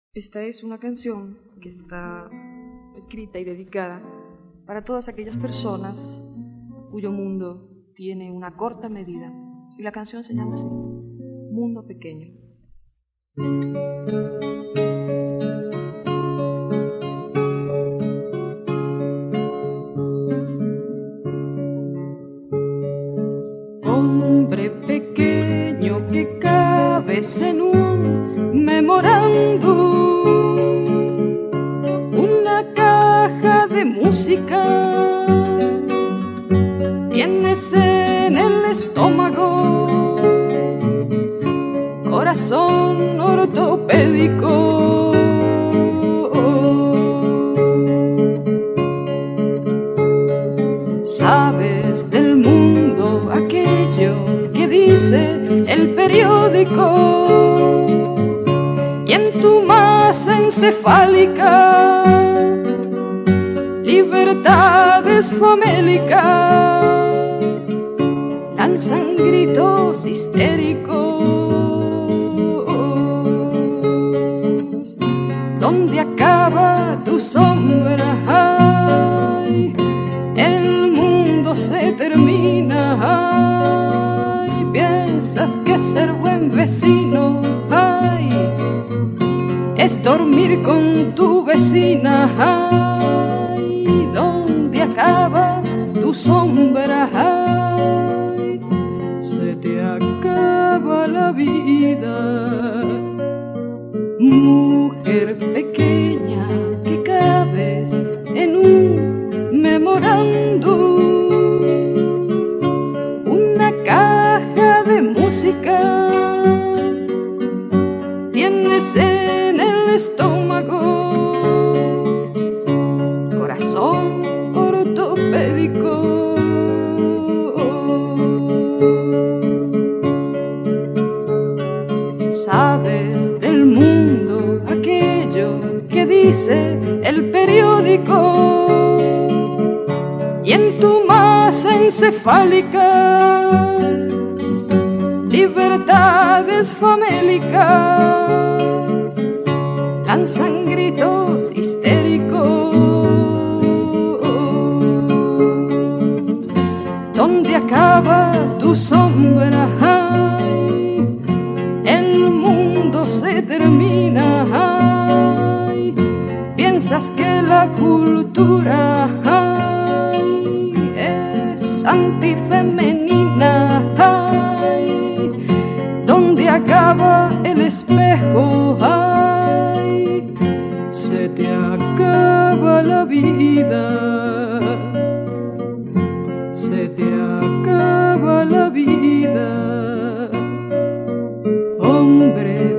Esta es una canción que está escrita y dedicada para todas aquellas personas cuyo mundo tiene una corta medida. Y la canción se llama así, Mundo Pequeño. Hombre pequeño que cabes en un memorándum, una caja de música tienes en el estómago, corazón ortopédico. Sabes del mundo aquello que dice el periódico, y en tu masa encefálica libertades famélicas lanzan gritos histéricos. ¿Dónde acaba tu sombra? Ay, el mundo se termina. Ay, piensas que ser buen vecino, ay, es dormir con tu vecina. Ay, ¿dónde acaba tu sombra? Ay, se te acaba la vida. Mujer pequeña que cabes en un memorándum, una caja de música tienes en el estómago, corazón ortopédico. Sabes del mundo aquello que dice el periódico, y en tu masa encefálica libertades famélicas lanzan gritos histéricos. ¿Dónde acaba tu sombra? Ay, el mundo se termina. Ay, piensas que la cultura, ay, es antifemenina. Ay, ¿dónde acaba el espejo? Ay, se te acaba la vida. Se te acaba la vida. Hombre